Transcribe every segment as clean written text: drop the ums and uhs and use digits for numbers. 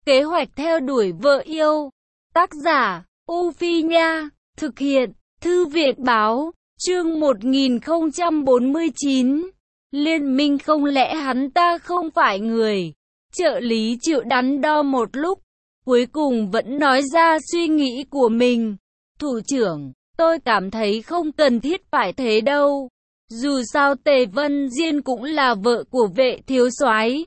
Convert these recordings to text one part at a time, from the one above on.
Kế hoạch theo đuổi vợ yêu. Tác giả, U Phi Nha. Thực hiện, Thư viện Báo. Chương 1049. Liên minh không lẽ hắn ta không phải người. Trợ lý Triệu đắn đo một lúc, cuối cùng vẫn nói ra suy nghĩ của mình. Thủ trưởng, tôi cảm thấy không cần thiết phải thế đâu. Dù sao Tề Vân Diên cũng là vợ của Vệ thiếu soái.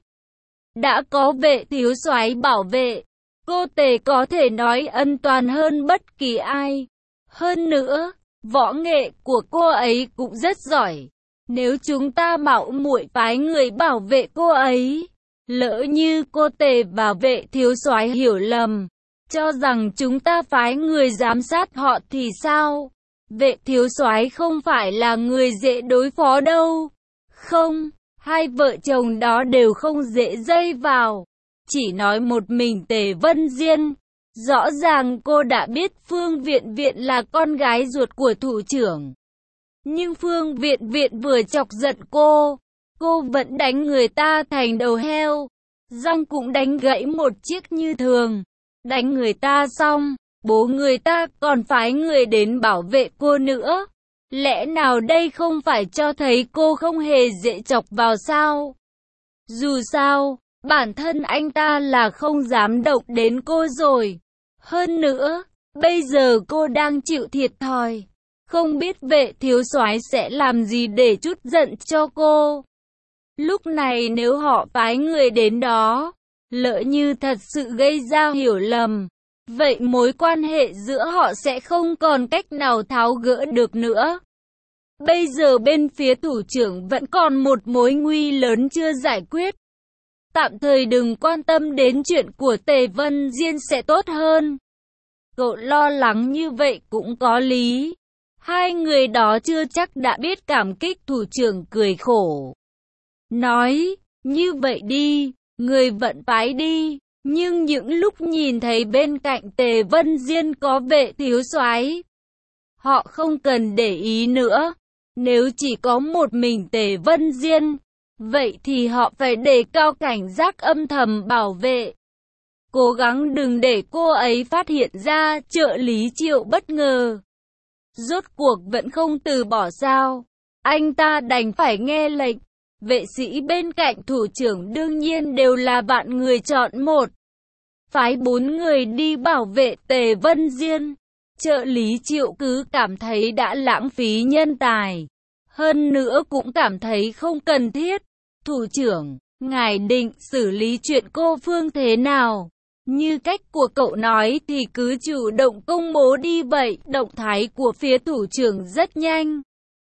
Đã có Vệ thiếu soái bảo vệ, cô Tề có thể nói ân toàn hơn bất kỳ ai. Hơn nữa, võ nghệ của cô ấy cũng rất giỏi. Nếu chúng ta mạo muội phái người bảo vệ cô ấy, lỡ như cô Tề và Vệ thiếu soái hiểu lầm, cho rằng chúng ta phái người giám sát họ thì sao? Vệ thiếu soái không phải là người dễ đối phó đâu. Không, hai vợ chồng đó đều không dễ dây vào. Chỉ nói một mình Tề Vân Diên. Rõ ràng cô đã biết Phương Viện Viện là con gái ruột của thủ trưởng. Nhưng Phương Viện Viện vừa chọc giận cô vẫn đánh người ta thành đầu heo. Răng cũng đánh gãy một chiếc như thường. Đánh người ta xong, bố người ta còn phái người đến bảo vệ cô nữa. Lẽ nào đây không phải cho thấy cô không hề dễ chọc vào sao? Dù sao, bản thân anh ta là không dám động đến cô rồi. Hơn nữa, bây giờ cô đang chịu thiệt thòi. Không biết Vệ thiếu soái sẽ làm gì để trút giận cho cô. Lúc này nếu họ phái người đến đó, lỡ như thật sự gây ra hiểu lầm, vậy mối quan hệ giữa họ sẽ không còn cách nào tháo gỡ được nữa. Bây giờ bên phía thủ trưởng vẫn còn một mối nguy lớn chưa giải quyết. Tạm thời đừng quan tâm đến chuyện của Tề Vân Diên sẽ tốt hơn. Cậu lo lắng như vậy cũng có lý. Hai người đó chưa chắc đã biết cảm kích. Thủ trưởng cười khổ, nói, như vậy đi, người vận phái đi. Nhưng những lúc nhìn thấy bên cạnh Tề Vân Diên có Vệ thiếu soái, họ không cần để ý nữa. Nếu chỉ có một mình Tề Vân Diên, vậy thì họ phải đề cao cảnh giác âm thầm bảo vệ. Cố gắng đừng để cô ấy phát hiện ra. Trợ lý Triệu bất ngờ. Rốt cuộc vẫn không từ bỏ sao? Anh ta đành phải nghe lệnh. Vệ sĩ bên cạnh thủ trưởng đương nhiên đều là bạn người chọn một. Phái 4 người đi bảo vệ Tề Vân Diên. Trợ lý Triệu cứ cảm thấy đã lãng phí nhân tài. Hơn nữa cũng cảm thấy không cần thiết. Thủ trưởng, ngài định xử lý chuyện cô Phương thế nào? Như cách của cậu nói thì cứ chủ động công bố đi vậy. Động thái của phía thủ trưởng rất nhanh.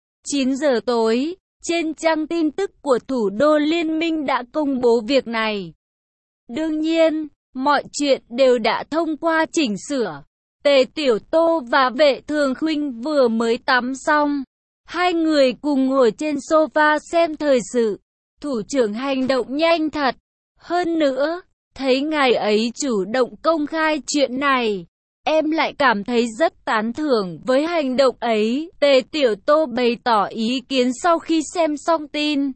9 giờ tối, trên trang tin tức của thủ đô Liên minh đã công bố việc này. Đương nhiên, mọi chuyện đều đã thông qua chỉnh sửa. Tề Tiểu Tô và Vệ Thường Khuynh vừa mới tắm xong. Hai người cùng ngồi trên sofa xem thời sự. Thủ trưởng hành động nhanh thật. Hơn nữa, thấy ngài ấy chủ động công khai chuyện này, em lại cảm thấy rất tán thưởng với hành động ấy. Tề Tiểu Tô bày tỏ ý kiến sau khi xem xong tin.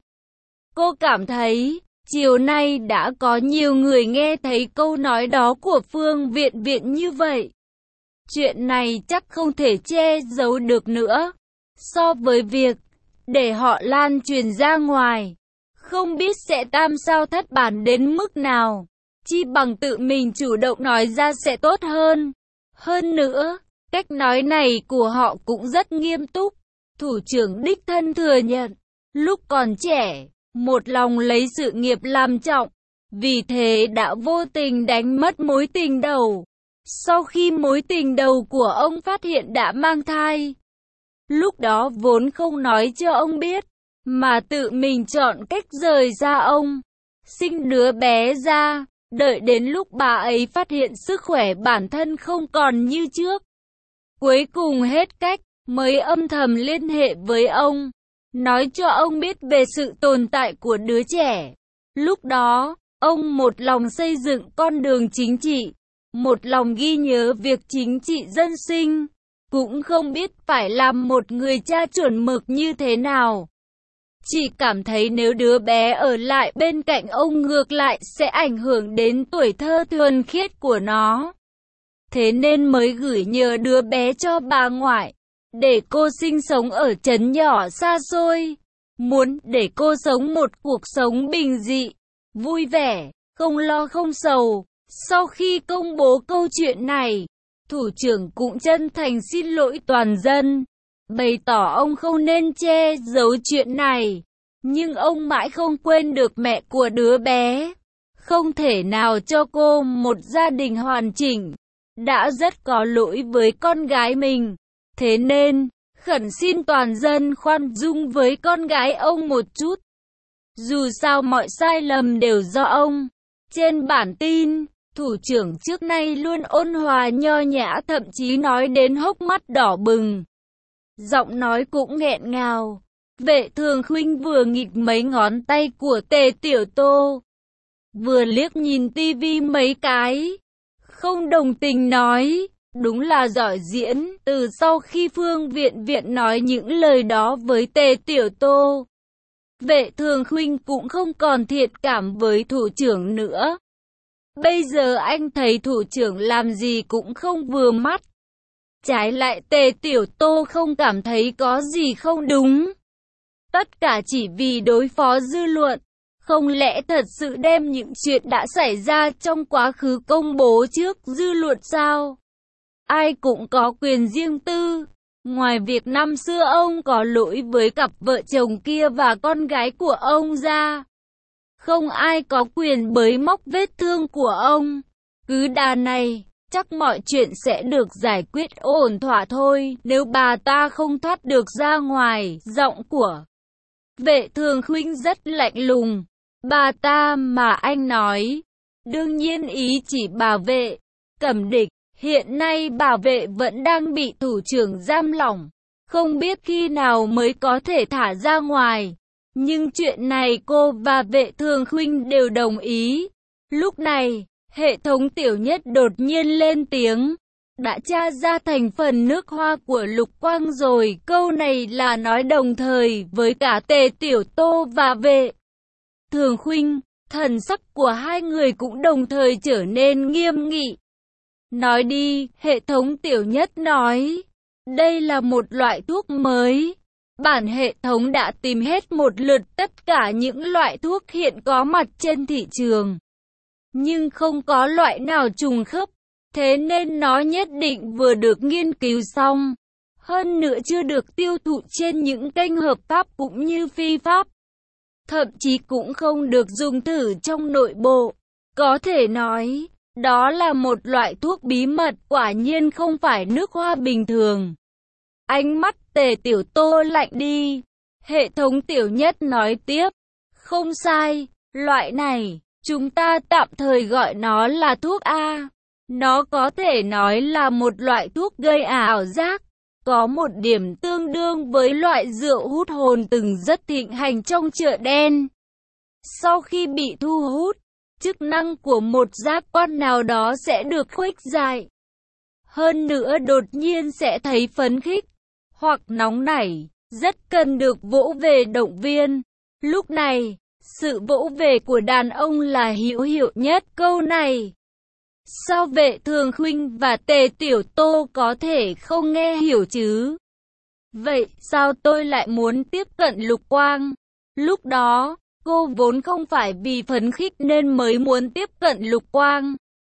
Cô cảm thấy, chiều nay đã có nhiều người nghe thấy câu nói đó của Phương Viện Viện như vậy. Chuyện này chắc không thể che giấu được nữa. So với việc để họ lan truyền ra ngoài, không biết sẽ tam sao thất bản đến mức nào. Chi bằng tự mình chủ động nói ra sẽ tốt hơn. Hơn nữa, cách nói này của họ cũng rất nghiêm túc. Thủ trưởng đích thân thừa nhận, lúc còn trẻ, một lòng lấy sự nghiệp làm trọng, vì thế đã vô tình đánh mất mối tình đầu. Sau khi mối tình đầu của ông phát hiện đã mang thai, lúc đó vốn không nói cho ông biết, mà tự mình chọn cách rời xa ông, sinh đứa bé ra. Đợi đến lúc bà ấy phát hiện sức khỏe bản thân không còn như trước, cuối cùng hết cách, mới âm thầm liên hệ với ông, nói cho ông biết về sự tồn tại của đứa trẻ. Lúc đó, ông một lòng xây dựng con đường chính trị, một lòng ghi nhớ việc chính trị dân sinh, cũng không biết phải làm một người cha chuẩn mực như thế nào. Chỉ cảm thấy nếu đứa bé ở lại bên cạnh ông ngược lại sẽ ảnh hưởng đến tuổi thơ thuần khiết của nó. Thế nên mới gửi nhờ đứa bé cho bà ngoại, để cô sinh sống ở trấn nhỏ xa xôi. Muốn để cô sống một cuộc sống bình dị, vui vẻ, không lo không sầu. Sau khi công bố câu chuyện này, thủ trưởng cũng chân thành xin lỗi toàn dân, bày tỏ ông không nên che giấu chuyện này. Nhưng ông mãi không quên được mẹ của đứa bé. Không thể nào cho cô một gia đình hoàn chỉnh. Đã rất có lỗi với con gái mình. Thế nên, khẩn xin toàn dân khoan dung với con gái ông một chút. Dù sao mọi sai lầm đều do ông. Trên bản tin, thủ trưởng trước nay luôn ôn hòa nho nhã, thậm chí nói đến hốc mắt đỏ bừng. Giọng nói cũng nghẹn ngào. Vệ Thường Khuynh vừa nghịch mấy ngón tay của Tề Tiểu Tô, vừa liếc nhìn tivi mấy cái, không đồng tình nói, đúng là giỏi diễn. Từ sau khi Phương Viện Viện nói những lời đó với Tề Tiểu Tô, Vệ Thường Khuynh cũng không còn thiện cảm với thủ trưởng nữa. Bây giờ anh thấy thủ trưởng làm gì cũng không vừa mắt. Trái lại Tề Tiểu Tô không cảm thấy có gì không đúng. Tất cả chỉ vì đối phó dư luận. Không lẽ thật sự đem những chuyện đã xảy ra trong quá khứ công bố trước dư luận sao? Ai cũng có quyền riêng tư. Ngoài việc năm xưa ông có lỗi với cặp vợ chồng kia và con gái của ông ra, không ai có quyền bới móc vết thương của ông. Cứ đà này, chắc mọi chuyện sẽ được giải quyết ổn thỏa thôi, nếu bà ta không thoát được ra ngoài. Giọng của Vệ Thường Khuynh rất lạnh lùng. Bà ta mà anh nói, đương nhiên ý chỉ bà Vệ Cẩm Địch. Hiện nay bà Vệ vẫn đang bị thủ trưởng giam lỏng, không biết khi nào mới có thể thả ra ngoài. Nhưng chuyện này cô và Vệ Thường Khuynh đều đồng ý. Lúc này, hệ thống Tiểu Nhất đột nhiên lên tiếng. Đã tra ra thành phần nước hoa của Lục Quang rồi. Câu này là nói đồng thời với cả Tề Tiểu Tô và Vệ Thường Khuynh. Thần sắc của hai người cũng đồng thời trở nên nghiêm nghị. Nói đi, hệ thống Tiểu Nhất nói. Đây là một loại thuốc mới. Bản hệ thống đã tìm hết một lượt tất cả những loại thuốc hiện có mặt trên thị trường, nhưng không có loại nào trùng khớp. Thế nên nó nhất định vừa được nghiên cứu xong, hơn nữa chưa được tiêu thụ trên những kênh hợp pháp cũng như phi pháp. Thậm chí cũng không được dùng thử trong nội bộ. Có thể nói, đó là một loại thuốc bí mật, quả nhiên không phải nước hoa bình thường. Ánh mắt Tề Tiểu Tô lạnh đi. Hệ thống Tiểu Nhất nói tiếp. Không sai, loại này, chúng ta tạm thời gọi nó là thuốc A. Nó có thể nói là một loại thuốc gây ảo giác. Có một điểm tương đương với loại rượu hút hồn từng rất thịnh hành trong chợ đen. Sau khi bị thu hút, chức năng của một giác quan nào đó sẽ được khuếch đại. Hơn nữa đột nhiên sẽ thấy phấn khích, hoặc nóng nảy, rất cần được vỗ về động viên. Lúc này, sự vỗ về của đàn ông là hữu hiệu nhất. Câu này, sao Vệ Thường Khuynh và Tề Tiểu Tô có thể không nghe hiểu chứ? Vậy sao tôi lại muốn tiếp cận Lục Quang? Lúc đó, cô vốn không phải vì phấn khích nên mới muốn tiếp cận Lục Quang.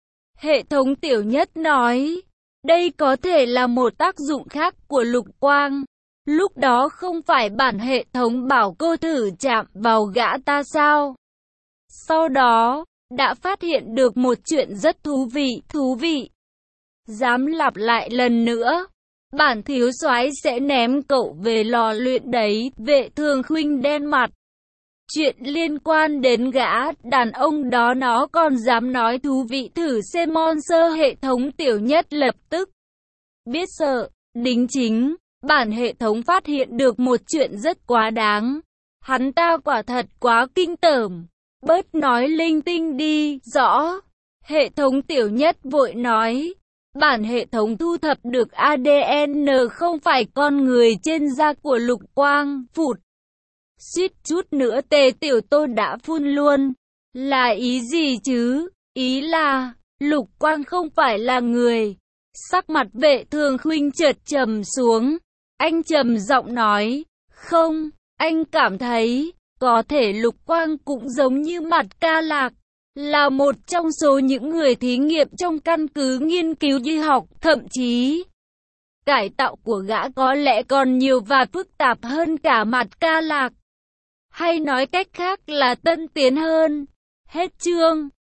Hệ thống Tiểu Nhất nói, đây có thể là một tác dụng khác của Lục Quang. Lúc đó không phải bản hệ thống bảo cô thử chạm vào gã ta sao? Sau đó, đã phát hiện được một chuyện rất thú vị. Dám lặp lại lần nữa, bản thiếu soái sẽ ném cậu về lò luyện đấy. Vệ Thường Khuynh đen mặt. Chuyện liên quan đến gã đàn ông đó nó còn dám nói thú vị thử xem. Monster hệ thống Tiểu Nhất lập tức biết sợ. Đính chính, bản hệ thống phát hiện được một chuyện rất quá đáng. Hắn ta quả thật quá kinh tởm. Bớt nói linh tinh đi. Rõ. Hệ thống Tiểu Nhất vội nói. Bản hệ thống thu thập được ADN không phải con người trên da của Lục Quang. Phụt. Suýt chút nữa Tề Tiểu Tô đã phun luôn. Là ý gì chứ? Ý là, Lục Quang không phải là người. Sắc mặt Vệ Thường Khuynh chợt trầm xuống. Anh trầm giọng nói, không, anh cảm thấy, có thể Lục Quang cũng giống như Mặt Ca Lạc, là một trong số những người thí nghiệm trong căn cứ nghiên cứu y học, thậm chí cải tạo của gã có lẽ còn nhiều và phức tạp hơn cả Mặt Ca Lạc. Hay nói cách khác là tân tiến hơn. Hết chương.